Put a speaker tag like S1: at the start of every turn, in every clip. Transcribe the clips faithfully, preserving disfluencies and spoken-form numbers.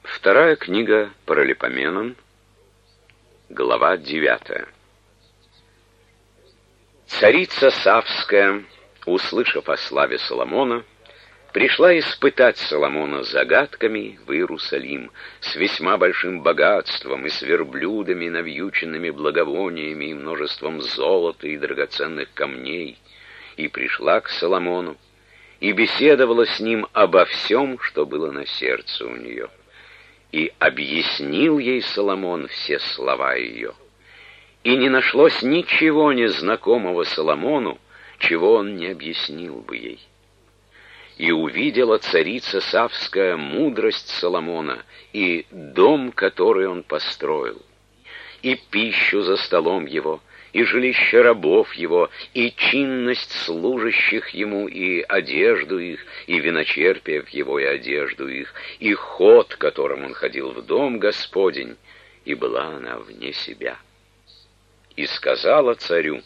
S1: Вторая книга Паралипоменон, глава девятая. Царица Савская, услышав о славе Соломона, пришла испытать Соломона загадками в Иерусалим с весьма большим богатством и с верблюдами, навьюченными благовониями и множеством золота и драгоценных камней, и пришла к Соломону и беседовала с ним обо всем, что было на сердце у нее. И объяснил ей Соломон все слова ее. И не нашлось ничего незнакомого Соломону, чего он не объяснил бы ей. И увидела царица Савская мудрость Соломона и дом, который он построил, и пищу за столом его, и жилище рабов его, и чинность служащих ему, и одежду их, и виночерпиев его, и одежду их, и ход, которым он ходил в дом Господень, и была она вне себя. И сказала царю: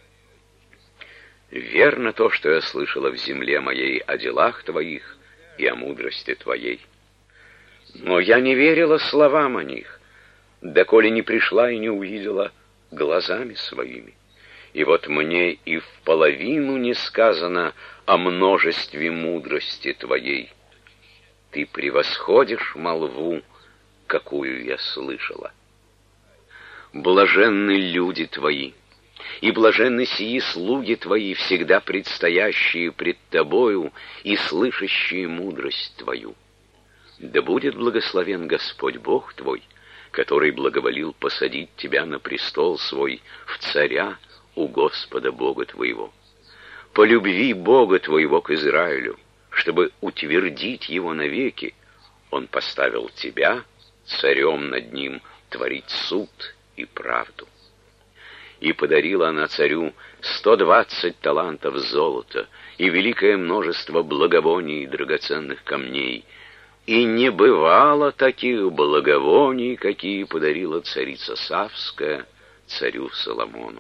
S1: «Верно то, что я слышала в земле моей о делах твоих и о мудрости твоей. Но я не верила словам о них, доколе не пришла и не увидела глазами своими. И вот мне и в половину не сказано о множестве мудрости твоей. Ты превосходишь молву, какую я слышала. Блаженны люди твои, и блаженны сии слуги твои, всегда предстоящие пред тобою и слышащие мудрость твою. Да будет благословен Господь Бог твой, который благоволил посадить тебя на престол свой в царя у Господа Бога твоего. По любви Бога твоего к Израилю, чтобы утвердить его навеки, он поставил тебя царем над ним творить суд и правду. И подарила она царю сто двадцать талантов золота и великое множество благовоний и драгоценных камней, и не бывало таких благовоний, какие подарила царица Савская царю Соломону.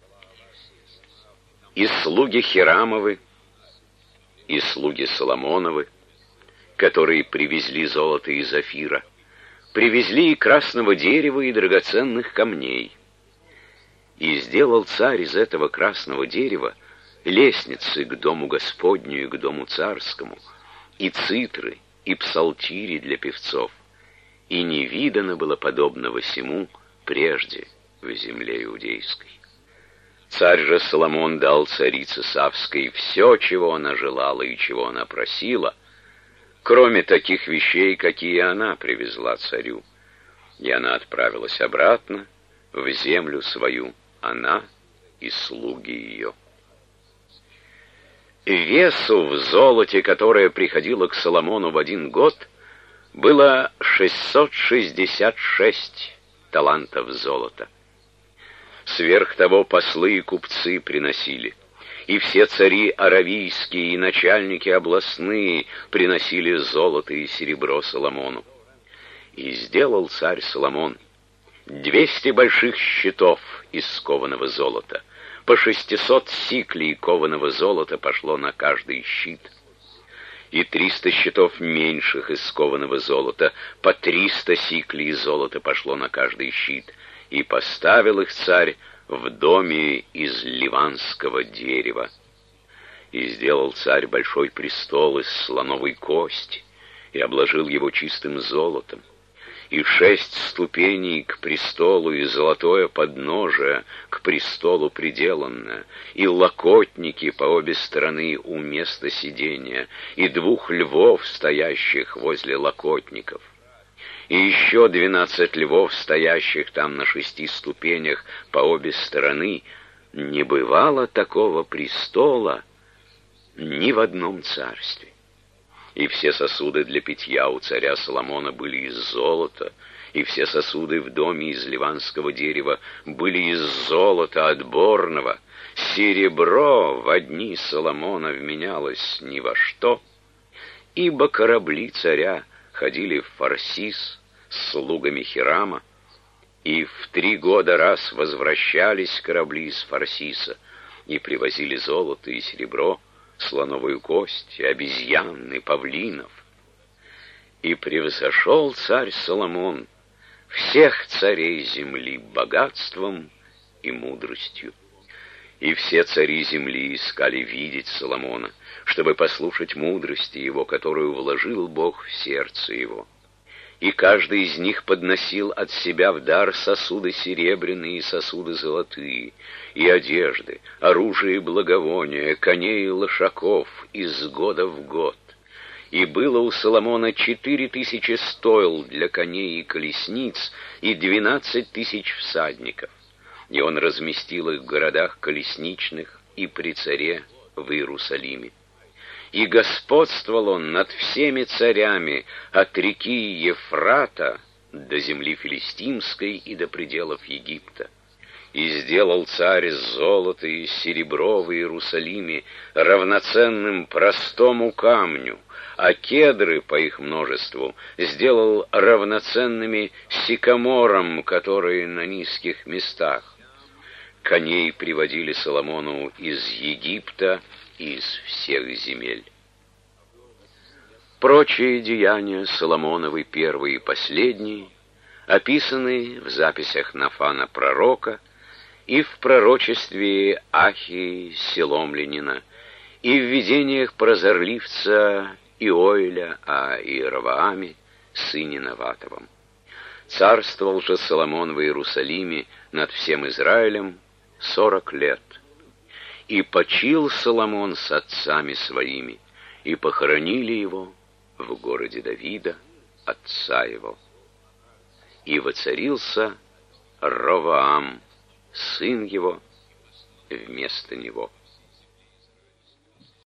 S1: И слуги Хирамовы, и слуги Соломоновы, которые привезли золото из Офира, привезли и красного дерева, и драгоценных камней. И сделал царь из этого красного дерева лестницы к дому Господню и к дому царскому, и цитры, и псалтири для певцов, и не видано было подобного сему прежде в земле иудейской. Царь же Соломон дал царице Савской все, чего она желала и чего она просила, кроме таких вещей, какие она привезла царю. И она отправилась обратно в землю свою, она и слуги ее. Весу в золоте, которое приходило к Соломону в один год, было шестьсот шестьдесят шесть талантов золота. Сверх того послы и купцы приносили, и все цари аравийские и начальники областные приносили золото и серебро Соломону. И сделал царь Соломон двести больших щитов из кованого золота. По шестисот сиклей кованого золота пошло на каждый щит, и триста щитов меньших из кованого золота, по триста сиклей золота пошло на каждый щит, и поставил их царь в доме из ливанского дерева. И сделал царь большой престол из слоновой кости, и обложил его чистым золотом, и шесть ступеней к престолу, и золотое подножие к престолу приделанное, и локотники по обе стороны у места сидения, и двух львов, стоящих возле локотников, и еще двенадцать львов, стоящих там на шести ступенях по обе стороны. Не бывало такого престола ни в одном царстве. И все сосуды для питья у царя Соломона были из золота, и все сосуды в доме из ливанского дерева были из золота отборного. Серебро в дни Соломона вменялось ни во что, ибо корабли царя ходили в Фарсис с слугами Хирама, и в три года раз возвращались корабли из Фарсиса и привозили золото и серебро, слоновую кость, и обезьян, и павлинов. И превзошел царь Соломон всех царей земли богатством и мудростью. И все цари земли искали видеть Соломона, чтобы послушать мудрости его, которую вложил Бог в сердце его. И каждый из них подносил от себя в дар сосуды серебряные и сосуды золотые, и одежды, оружие и благовония, коней и лошаков из года в год. И было у Соломона четыре тысячи стойл для коней и колесниц, и двенадцать тысяч всадников. И он разместил их в городах колесничных и при царе в Иерусалиме. И господствовал он над всеми царями от реки Ефрата до земли филистимской и до пределов Египта. И сделал царь золото и серебро в Иерусалиме равноценным простому камню, а кедры по их множеству сделал равноценными сикаморам, которые на низких местах. Коней приводили Соломону из Египта и из всех земель. Прочие деяния Соломоновы, первые и последние, описаны в записях Нафана пророка и в пророчестве Ахии Селомлянина, и в видениях прозорливца Иоэля о Иеровоаме, сыне Наватовом. Царствовал же Соломон в Иерусалиме над всем Израилем сорок лет. И почил Соломон с отцами своими, и похоронили его в городе Давида, отца его. И воцарился Ровоам, сын его, вместо него.